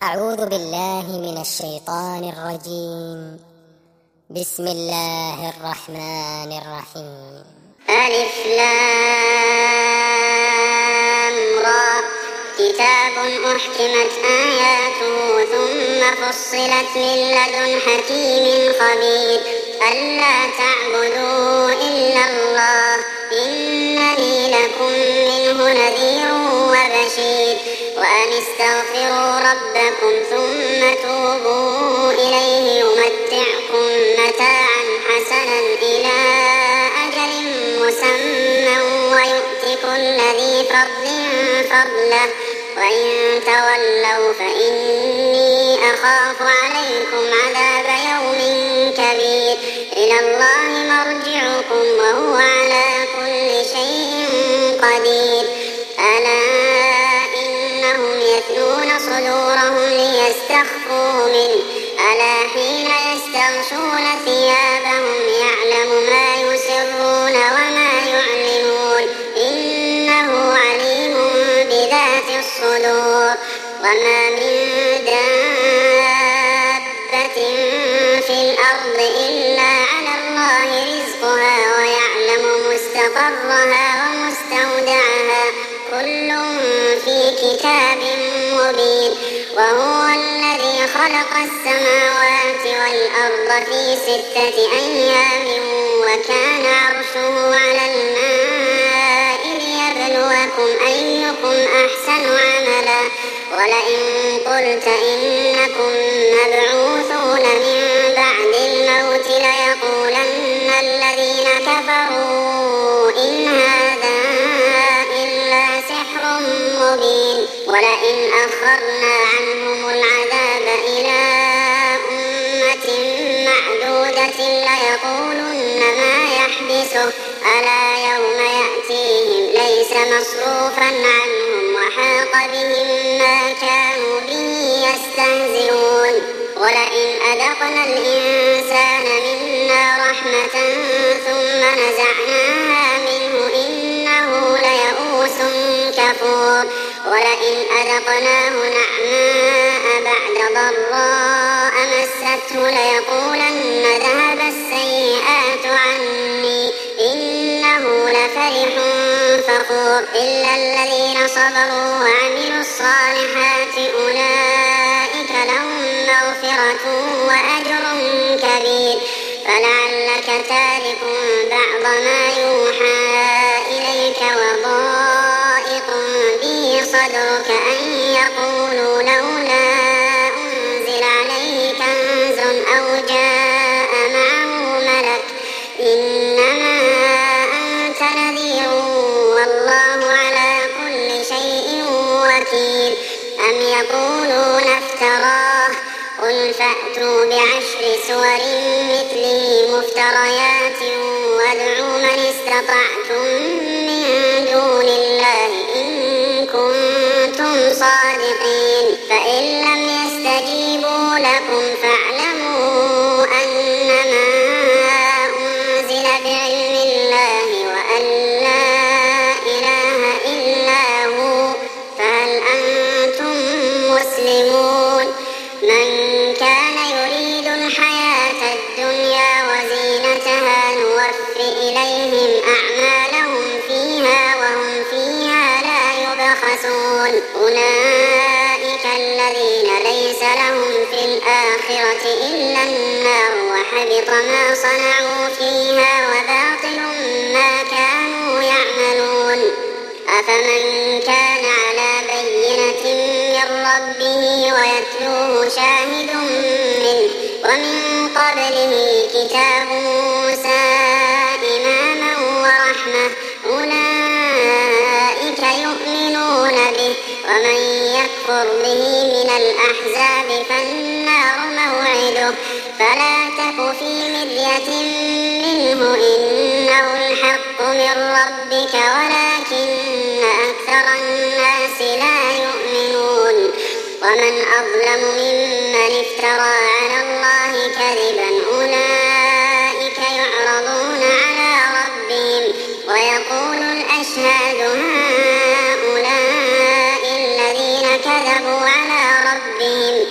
أعوذ بالله من الشيطان الرجيم. بسم الله الرحمن الرحيم. ألف لام را كتاب أحكمت آياته ثم فصلت من لدن حكيم خبير ألا تعبدوا إلا الله إنني لكم منه نذير وبشير وأن استغفروا ربكم ثم توبوا إليه يمتعكم متاعا حسنا إلى أجل مسمى ويؤت كل ذي فضل فضله وإن تولوا فإني أخاف عليكم عذاب يوم كبير إلى الله مرجعكم وهو على كل شيء قدير ألا إنهم يثنون صدورهم ليستخفوا منه ألا حين يستغشون ثيابهم يعلم ما يسرون وما يعلنون إنه عليم بذات الصدور وما من دابة في الأرض إلا على الله رزقها ويعلم مستقرها ومستودعها كل في كتاب مبين وهو الذي خلق السماوات والأرض في 6 أيام وكان عرشه على الماء ليبلوكم أيكم أحسن عملا ولئن قلت إنكم مبعوثون من بعد الموت ليقولن الذين كفروا إن هذا إلا سحر مبين ولئن أخرنا عنهم العذاب إلى أمة معدودة ليقولن ما يحبسه ألا يوم يأتيهم ليس مصروفا عنهم وحاق بهم ما كانوا به يستهزئون ولئن أذقنا الإنسان منا رحمة ثم نزعناها منه إنه ليئوس كفور ولئن أذقناه نعماء بعد ضراء مسته ليقولن ذهب السيئات عني إنه لفرح فخور إلا الذين صبروا وعملوا الصالحات أولئك لهم مغفرة وأجر كبير فلعلك تارك بعض ما يوحى إليك وضائق به صدرك أن يقولوا لولا أنزل عليه كنز أو جاء معه ملك إنما أنت نذير والله على كل شيء وكيل أم يقولون افتراه قل فأتوا ب10 سور مثله مفتريات وادعوا من استطعتم من دون الله إن كنتم صادقين فإن لم يستجيبوا لكم فاعلموا أنما أنزل بعلم الله وأن لا إله إلا هو فهل أنتم مسلمون من كان يريد الحياة الدنيا وزينتها نوفي إليهم أعمالهم فيها وهم فيها لا يبخسون أولئك الذين ليس لهم في الآخرة إلا النار وحبط ما صنعوا فيها وباطل ما كانوا يعملون أفمن كان على بينة من ربه ويتلوه شاهد منه ومن قبله كتاب موسى إماما ورحمة أولئك يؤمنون به ومن يكفر به من الأحزاب فالنار موعده فلا تك في مرية منه إنه الحق من ربك ولكن أكثر الناس لا يؤمنون ومن أظلم ممن افترى على الله كذبا أولئك يعرضون على ربهم ويقول الأشهاد هؤلاء الذين كذبوا على ربهم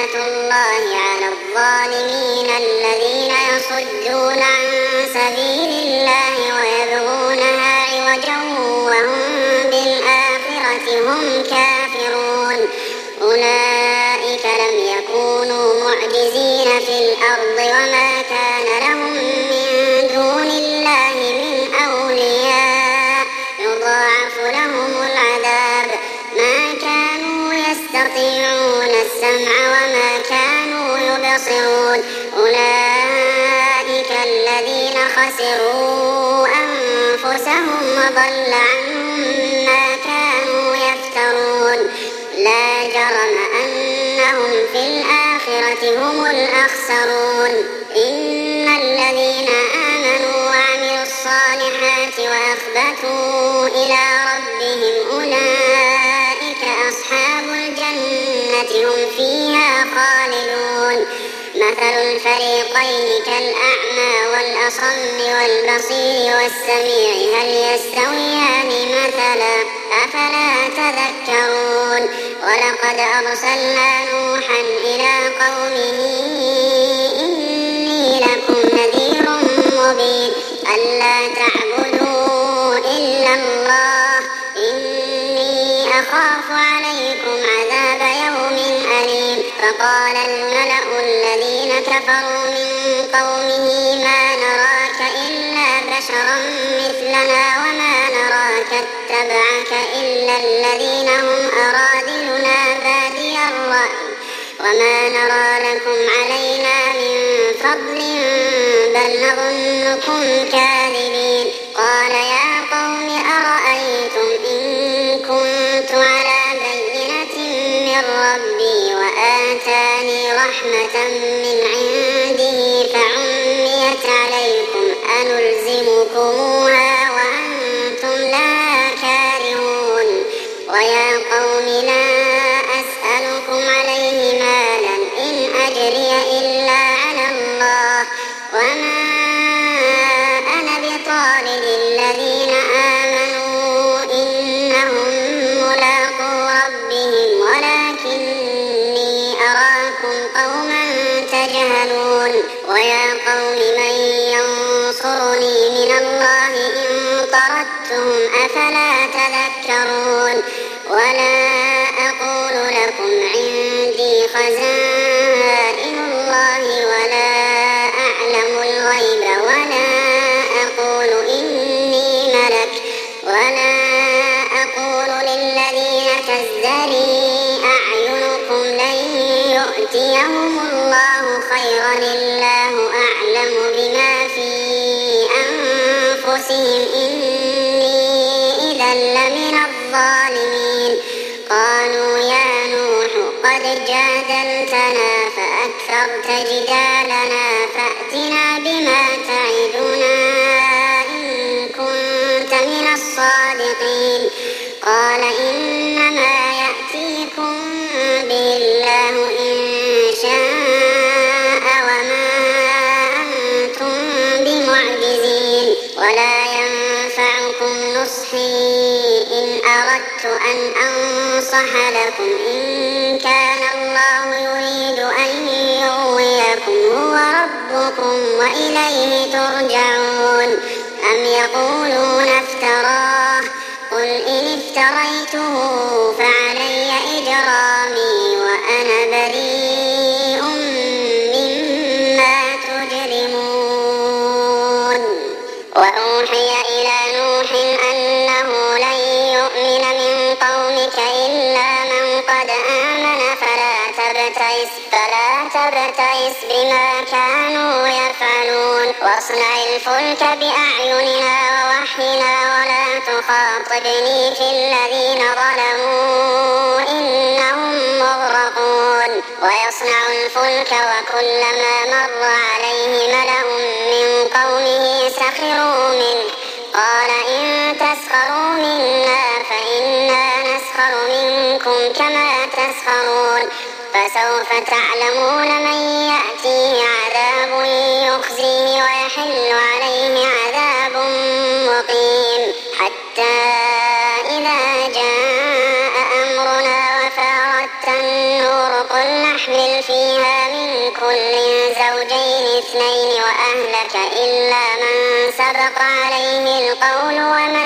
لعنة الله على الظالمين الذين يصدون عن سبيل الله ويبغونها عوجا وهم بالآخرة هم كافرون أولئك لم يكونوا معجزين في الأرض وما كان لهم من دون الله من أولياء يضاعف لهم العذاب ما كانوا يستطيعون السمع وما كانوا يبصرون أولئك الذين خسروا أنفسهم وضل عنهم ما كانوا يفترون لا جرم أنهم في الآخرة هم الأخسرون إن الذين آمنوا وعملوا الصالحات وأخبتوا إلى ربهم أولئك أصحاب الجنة هم فيها خالدون مثل الفريقين كالأعمى والأصم والبصير والسميع هل يستويان مثلا أفلا تذكرون ولقد أرسلنا نوحا إلى قومه إني لكم نذير مبين ألا تعبدوا إلا الله إني أخاف عليكم عذاب يوم أليم فقال الملأ الذين كفروا من قومه ما نراك إلا بشرا مثلنا وما نراك اتبعك إلا الذين هم أراذلنا بادي الرأي وما نرى لكم علينا من فضل بل نظنكم كاذبين قال يا قوم أرأيتم إن كنت على بينة من ربي وآتاني رحمة من عنده فعميت عليكم أنلزمكموها وأنتم لها كارهون ويا قوم لا أسألكم عليه مالا إن أجري إلا على الله وما أنا بطارد الذين آمنوا إنهم ملاقو ربهم ولكني أراكم قوما تجهلون ويا قوم من ينصرني من الله إن طردتهم أفلا تذكرون ولا أقول لكم عندي خزائن الله ولا أعلم الغيب ولا أقول إني ملك ولا أقول للذين تزدري أعينكم لن يؤتيهم الله خيرا الله أعلم بما في أنفسهم إني إذا لمن الظالمين قالوا يا نوح قد جادلتنا فأكثرت جدالنا فأتنا بما تعدنا إن كنت من الصادقين قال إنما يأتيكم به الله إن شاء وما أنتم بمعجزين ولا ينفعكم نصحي إن أردت أن أنصح لكم إن كان الله يريد أن يغويكم هو ربكم وإليه ترجعون أم يقولون افتراه قل إن افتريته فعلي إجرامي وأنا بريء مما تجرمون وأوحي إلى نوح أنه لن يؤمن من قومك إلا من قد آمن فلا تبتئس بما كانوا يفعلون واصنع الفلك بأعيننا ووحينا ولا تخاطبني في الذين ظلموا إنهم مغرقون ويصنع الفلك وكلما مر عليه ملأ من قومه سخروا منه قال إن تسخروا منا فإنا نسخر منكم كما تسخرون فسوف تعلمون من يأتيه عذاب يخزيه ويحل عليه عذاب مقيم حتى إذا جاء أمرنا وفارت النور قل تحمل فيها من كل زوجين اثنين وأهلك إلا من سبق عليه القول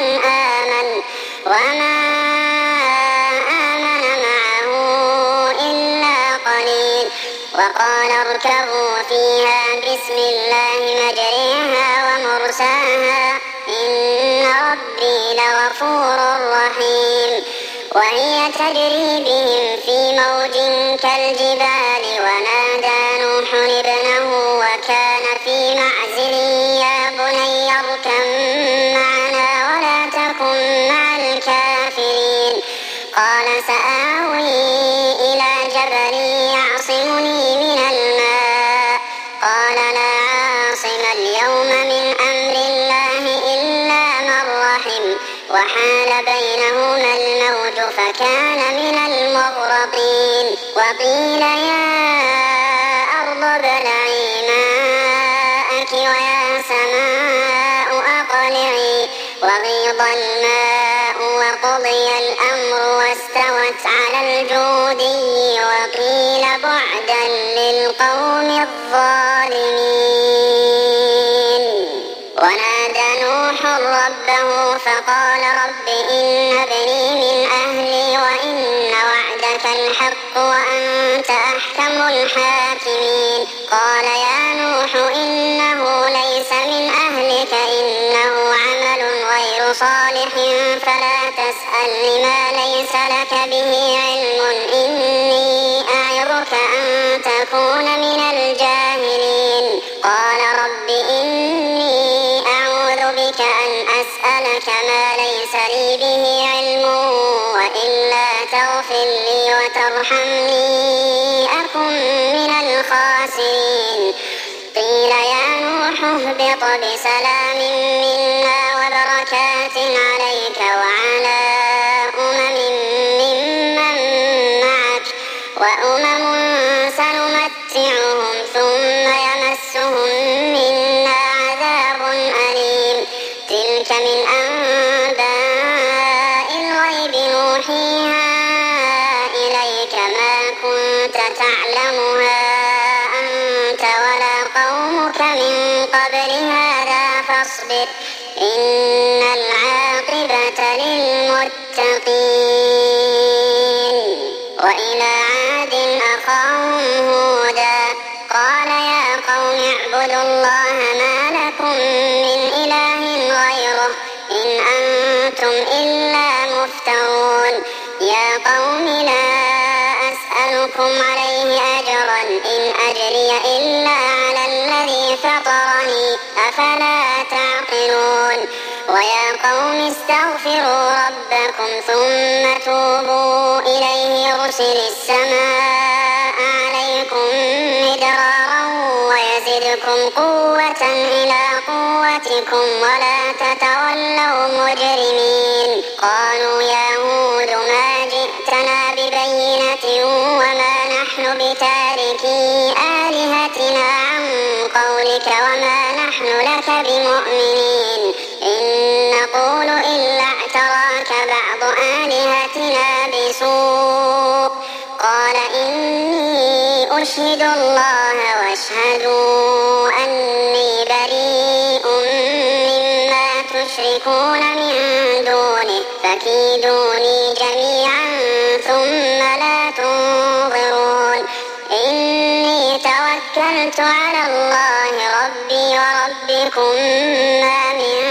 وما آمن معه إلا قليل. وقال اركبوا فيها بسم الله مجريها ومرساها إن ربي لغفور رحيم. وهي تجري بهم في موج كالجبال ونادى نوح ابنه وكان في معزل يا بني اركب معنا ولا تكن مع الكافرين. قال سآوي إلى جبل يعصمني من الماء. قال لا عاصم اليوم من أمر الله إلا من رحم وحال بينهما الموج فكان من المغرقين. وقيل يا أرض ابلعي ماءك ويا سماء أقلعي وغيض الماء وقضي الأمر واستوت على الجودي وقيل بعدا للقوم الظالمين. ونادى نوح ربه فقال رب إن ابني من أهلي وإن وعدك الحق وأنت أحكم الحاكمين. قال يا نوح إنه ليس من أهلك إنه عمل غير صالح فلا تسأل لما ليس لك به علم إني أعظك أن تكون من الجاهلين. قال رب إني أعوذ بك أن أسألك ما ليس لي به علم وإلا تغفر لي وترحمني أكن من الخاسرين. قيل يا نوح اهبط بسلام منا وبركات عليك وعلى ممن معك وأمم سنمتعهم ثم يمسهم منا عذاب أليم. تلك من أنباء الغيب نوحيها إليك ما كنت تعلمها أنت ولا قومك من قبل هذا فاصبر إن العاقبة للمتقين. وإلى عاد أخاهم هودا قال يا قوم اعبدوا الله ما لكم من إله غيره إن أنتم إلا مفترون. يا قوم لا أسألكم عليه أجرا إن أجري إلا على الذي فطرني أفلا تعقلون. ويا قوم استغفروا ربكم ثم توبوا إليه يرسل السماء عليكم مدرارا ويزدكم قوة إلى قوتكم ولا تتولوا مجرمين. قالوا يا هود ما جئتنا ببينة وما نحن بتاركي آلهتنا عن قولك وما نحن لك بمؤمنين إن نقول إلا اعتراك بعض آلهتنا بسوء. قال إني أشهد الله واشهدوا أني بريء مما تشركون من دونه فكيدوني جميعا ثم لا تنظرون. إني توكلت على الله ربي وربكم ما من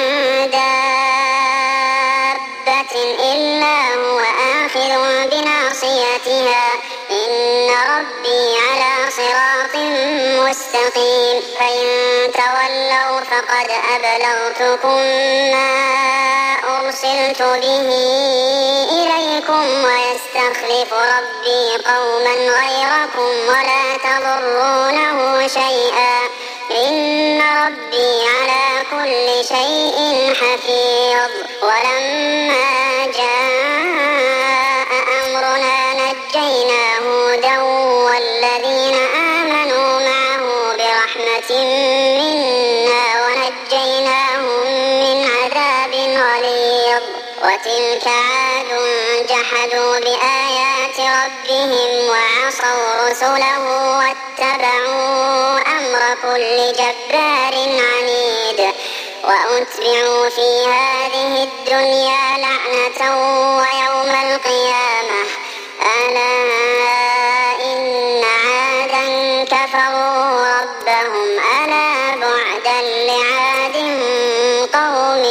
دابة إلا هو آخذ بناصيتها إن ربي على صراط مستقيم. فإن تولوا فقد أبلغتكم ما أرسلت به إليكم ويستخلف ربي قوما غيركم ولا تضرونه شيئا إن ربي على كل شيء حفيظ. ولما جاء أمرنا نجينا هودا والذين آمنوا معه برحمة منا ونجيناهم من عذاب غليظ. وتلك عاد جحدوا بآيات ربهم وعصوا عصوا رسله واتبعوا أمر كل جبار عنيد وأتبعوا في هذه الدنيا لعنة ويوم القيامة ألا إن عادا كفروا ربهم ألا بعدا لعاد قوم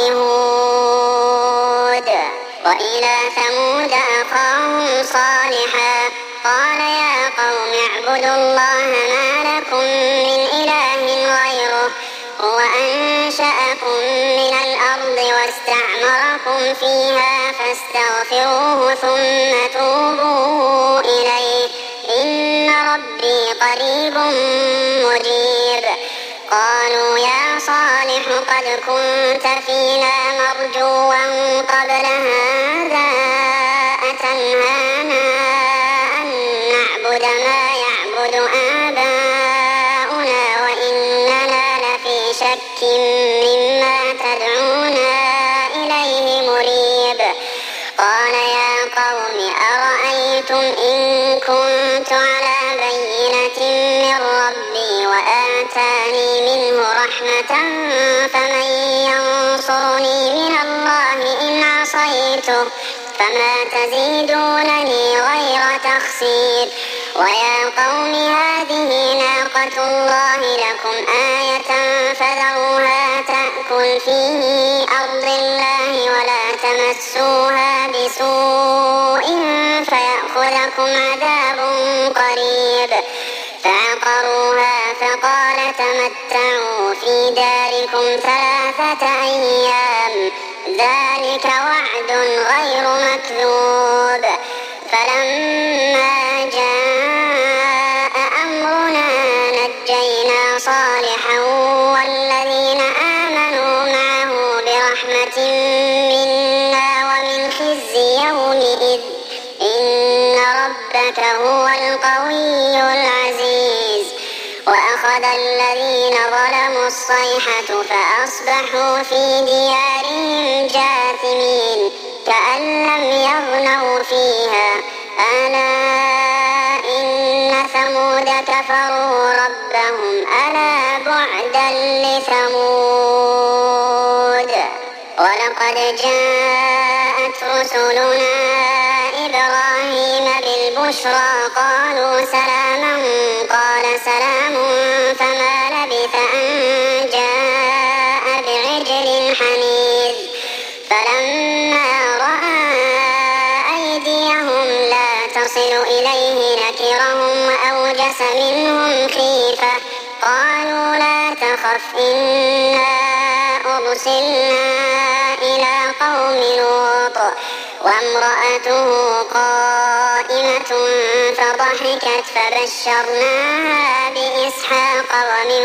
هود. وإلى ثمود أخاهم صالحا قال يا قوم اعبدوا الله ما لكم من إله غيره هو أنشأكم من الأرض واستعمركم فيها فاستغفروه ثم توبوا إليه إن ربي قريب مجيب. قالوا يا صالح قد كنت فينا مرجوا قبل هذا أتنهانا أن نعبد ما يعبد آباؤنا وإننا لفي شك مما تدعونا إليه مريب. قال يا قوم أرأيتم إن كنت على بينة من ربي وآتاني منه رحمة فمن ينصرني من الله إن عصيته فما تزيدونني غير تخسير. ويا قوم هذه ناقة الله لكم آية فذروها تأكل في أرض الله ولا تمسوها بسوء فيأخذكم عذاب قريب. فعقروها فقال تمتعوا في داركم 3 أيام ذلك وعد غير مكذوب. فلما جاء أمرنا نجينا صالحا والذين آمنوا معه برحمة منا ومن خزي يومئذ إن ربك هو القوي العزيز. وأخذ الذين ظلموا الصيحة فأصبحوا في ديارهم جاثمين كأن لم يغنوا فيها ألا إن ثمود كفروا ربهم ألا بعدا لثمود. ولقد جاءت رسلنا إبراهيم بالبشرى قالوا سلاما قال سلام فما لبث أن جاء بعجل حنيذ. فلما رأى أيديهم لا تصل إليه نكرهم وأوجس منهم خيفة قالوا لا تخف إنا أرسلنا إلى قوم لوط وامرأته قائمة فضحكت فبشرناها بإسحاق ومن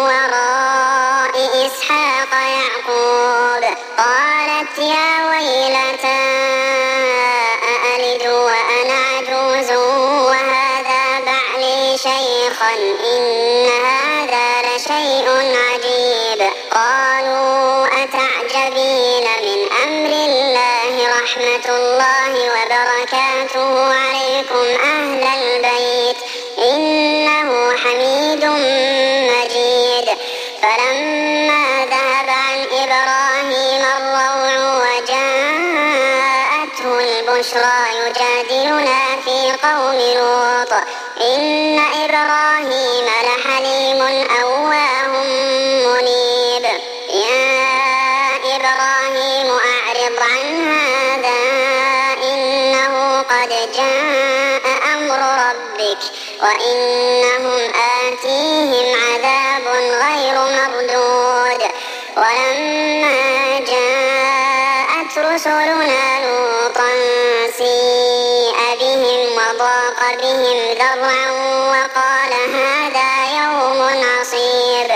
وراء إسحاق يعقوب قالت يا ويلتى أألد وأنا عجوز وهذا بعلي شيخا إن هذا لشيء عجيب. قالوا أتعجبين من أمر الله رحمة الله وبركاته عليكم أهل البيت إنه حميد مجيد. فلما ذهب عن إبراهيم الروع وجاءته البشرى يجادلنا في قوم لوط إن إبراهيم لحليم أواه منيب. يا إبراهيم أعرض عن هذا إنه قد جاء أمر ربك وإنهم آتيهم عذاب غير مردود. ولما جاءت رسلنا لوطا سيء بهم وضاق بهم ذرعا وقال هذا يوم عصيب.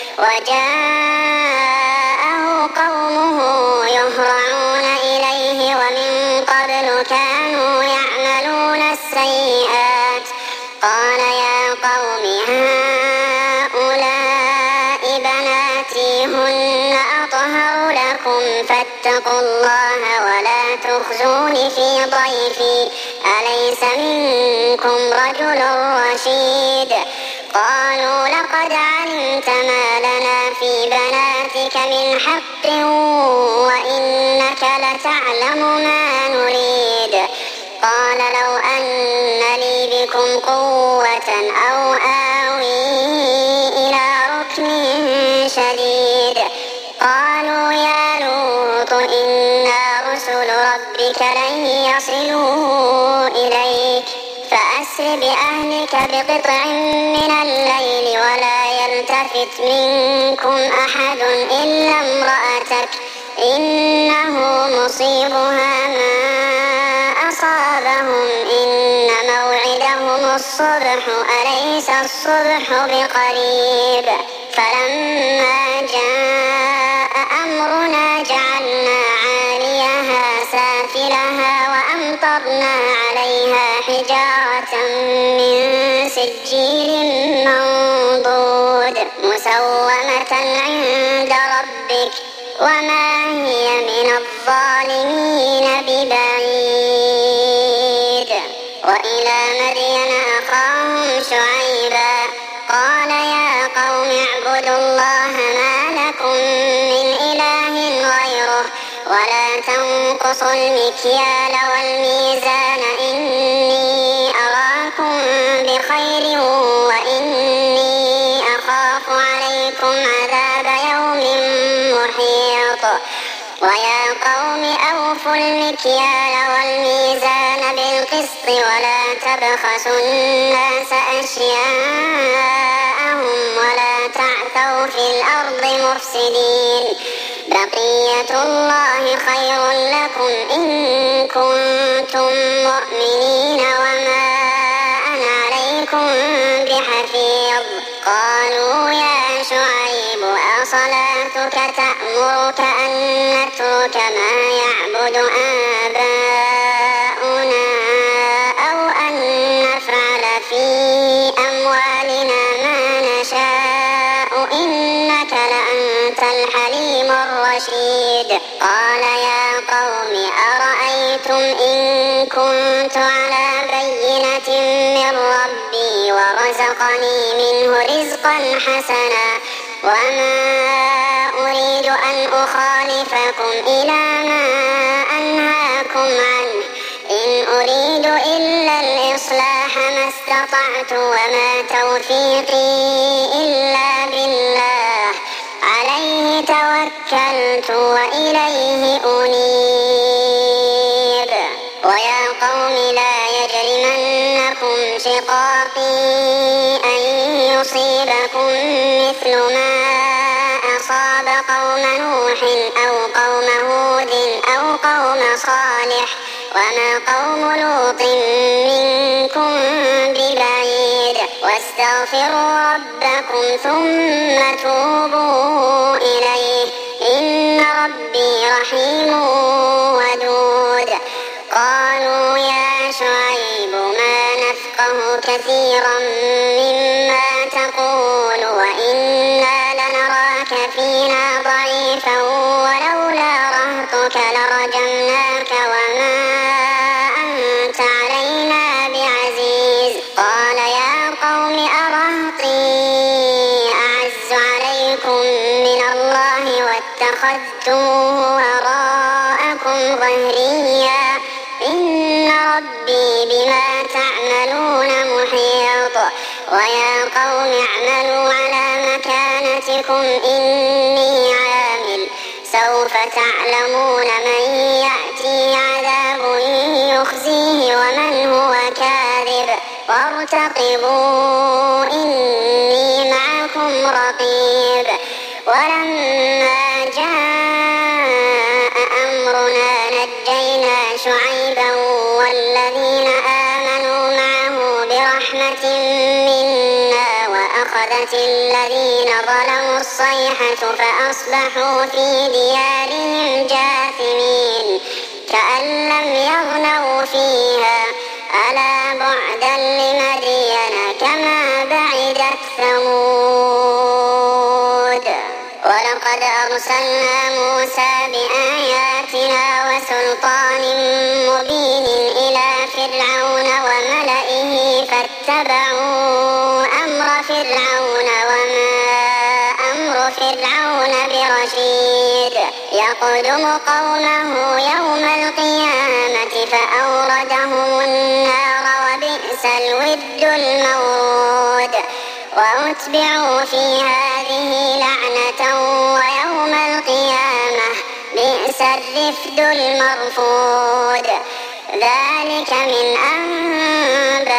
وجاءه قومه يهرعون إليه ومن قبل كانوا يعملون السيئات قال يا قوم هؤلاء بناتي هن أطهر لكم فاتقوا الله ولا تخزون في ضيفي أليس منكم رجل الرسل الرشيد قالوا لقد علمت ما لنا في بناتك من حق وإنك لتعلم ما نريد قال لو أن لي بكم قوة أو آوي إلى ركن شديد قالوا يا لوط إنا رسل ربك لن يصلوا إليك فأسر بأهلك بقطع من الليل ولا يلتفت منكم أحد إلا امرأتك إنه مصيبها ما أصابهم إن موعدهم الصبح أليس الصبح بقريب فلما جاء أمرنا جعلنا عاليها سافلها وأمطرنا عليها حجارة من سجيل منضود مسومة عند ربك وما هي من الظالمين ببعيد وإلى مدين أخاهم شعيبا قال يا قوم اعبدوا الله ما لكم من إله غيره ولا تنقصوا المكيال والميزان إني أراكم بخير وإني أخاف عليكم عذاب يوم محيط ويا قوم أوفوا المكيال والميزان بالقسط ولا تبخسوا الناس أشياءهم ولا تعثوا في الأرض مفسدين بقية الله خير لكم إن كنتم مؤمنين وما أنا عليكم بحفيظ قالوا يا شعيب أصلاتك تأمرك أن نترك ما يعبد آباؤنا أو أن نفعل في أموالنا ما نشاء إنك لأنت الحليم الرشيد قال يا قوم أرأيتم إن كنت على بينة من ربي ورزقني منه رزقا حسنا وما أريد أن أخالفكم إلى ما أنهاكم عنه إن أريد إلا الإصلاح ما استطعت وما توفيقي إلا بالله عليه توكلت وإليه أنيب ويا قوم لا يجرمنكم شقاقي أن يصيبكم مثل ما أصاب قوم نوح أو قوم هود أو قوم صالح وما قوم لوط منكم ببعيد واستغفروا ربكم ثم توبوا إليه إن ربي رحيم ودود قالوا يا شعيب ما نفقه كثيرا مما تقول وإنا لنراك فينا ضعيفا ولولا رهطك لرجمناك وما أنت علينا بعزيز قال يا قوم أرهطي أعز عليكم من الله واتخذتموه وراءكم ظهريا إن ربي بما تعملون محيط ويا قوم اعملوا على مكانتكم إني عامل سوف تعلمون من يأتي عذاب يخزيه ومن هو كاذب وارتقبوا إني معكم رقيب ولما جاء أمرنا نجينا شعيبا والذين آمنوا معه برحمة منا وأخذت الذين ظلموا الصيحة فأصبحوا في ديارهم جاثمين كأن لم يغنوا فيها ألا بعدا لمدين كما بعدت ثمود ولقد أرسلنا موسى بآياتنا وسلطان مبين إلى فرعون وملئه واتبعوا أمر فرعون وما أمر فرعون برشيد يقدم قومه يوم القيامة فأوردهم النار وبئس الود المورود وأتبعوا في هذه لعنة ويوم القيامة بئس الرفد المرفود ذلك من أنباء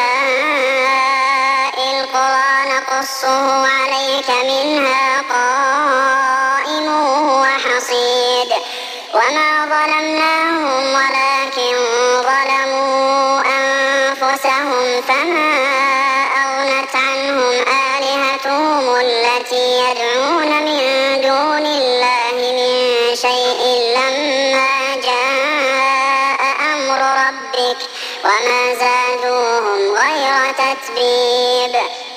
القرى نقصه عليك منها قائم وحصيد وما ظلمناهم ولكن ظلموا أنفسهم فما أغنت عنهم آلهتهم التي يدعون من دون الله من شيء لما جاء أمر ربك وما زادوهم غير تتبيب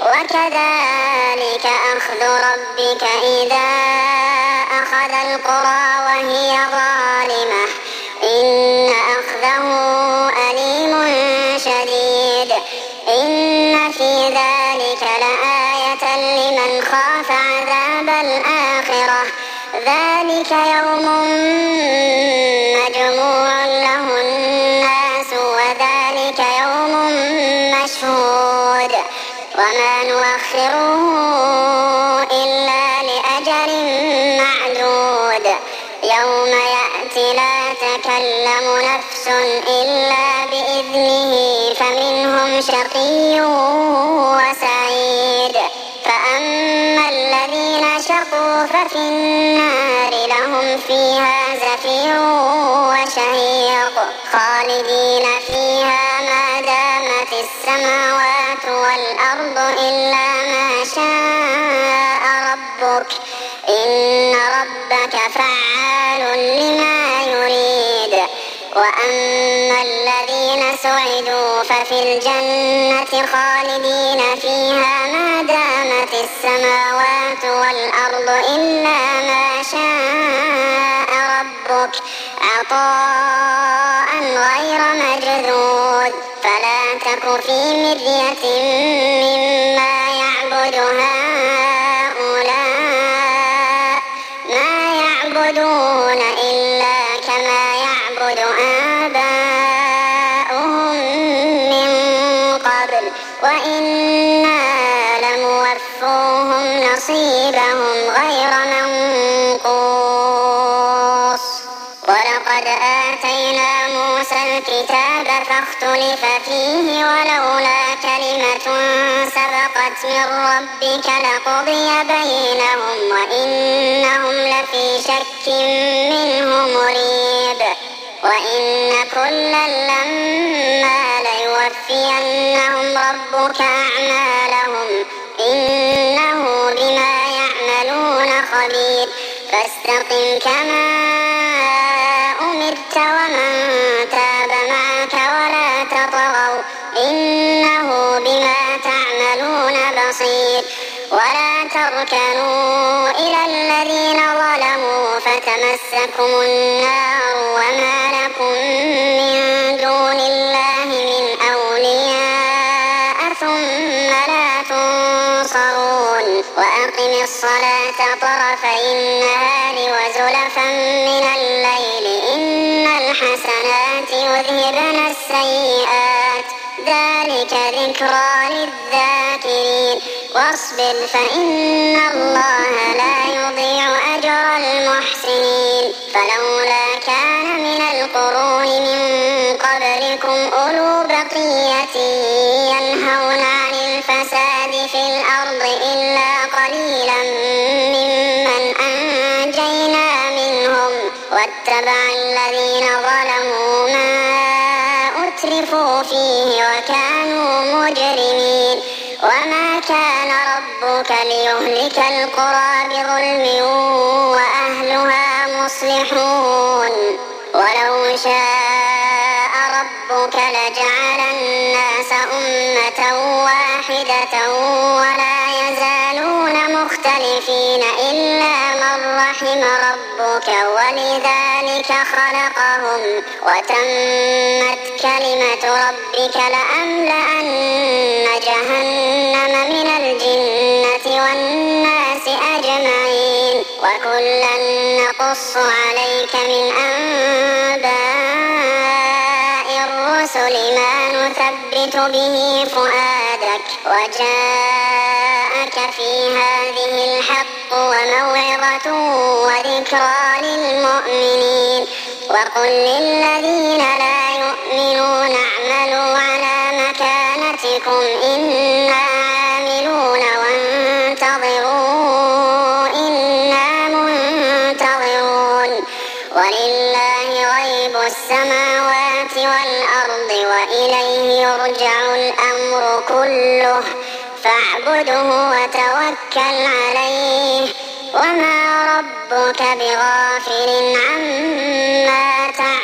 وكذلك أخذ ربك إذا أخذ القرى وهي ظالمة إن أخذه أليم شديد إن في ذلك لآية لمن خاف عذاب الآخرة ذلك يوم مجموع له الناس وذلك يوم مشهود وما نؤخره إلا لأجل معدود يوم يأتي لا تكلم نفس إلا بإذنه فمنهم شقي وسعيد فأما الذين شقوا ففي النار لهم فيها زفير وشهيق خالدين فيها ما دامت السماوات والأرض إلا ما شاء ربك إن ربك فعال لما يريد وأما الذين سعدوا ففي الجنة خالدين فيها ما دامت السماوات والأرض إلا ما شاء ربك عطاء غير مجذوذ فلا تك في مرية مما يعبد هؤلاء ما يعبدون إلا كما يعبد آباؤهم من قبل وإنا لموفوهم نصيبهم غير منقوص ولقد آتينا موسى الكتاب فاختلف فيه ولولا كلمة سبقت من ربك لقضي بينهم وإنهم لفي شك منه مريب وإن كلا لما ليوفينهم ربك أعمالهم إنه بما يعملون خبير فاستقم كما أمرت ومن تاب معك ولا تطغوا إنه بما تعملون بصير ولا تركنوا إلى الذين ظلموا فتمسكم النار وما لكم من دون الله من أولياء ثم لا تنصرون وأقم الصلاة طرفي النهار وزلفا من الليل إن الحسنات يذهبن السيئات ذلك ذكرى للذاكرين واصبر فإن الله لا يضيع أجر المحسنين فلولا كان من القرون من قبلكم أولو بقية ينهون عن الفساد في الأرض إلا قليلا ممن أنجينا منهم واتبع الذين ظلموا ما أترفوا فيه وكانوا مجرمين وما كان ربك ليهلك القرى بظلم وأهلها مصلحون ولو شاء ربك لجعل الناس أمة واحدة ولا يزالون مختلفين إلا من رحم ربك ولذلك خلقهم وتمت كلمة كلمة ربك لأملأن جهنم من الجنة والناس أجمعين وكلا نقص عليك من أنباء الرسل ما نثبت به فؤادك وجاءك في هذه الحق وموعظة وذكرى للمؤمنين وقل للذين لا يؤمنون اعملوا على مكانتكم إنا عاملون وانتظروا إنا منتظرون ولله غيب السماوات والأرض وإليه يرجع الأمر كله فاعبده وتوكل عليه وما ربك بغافل عما تعملون.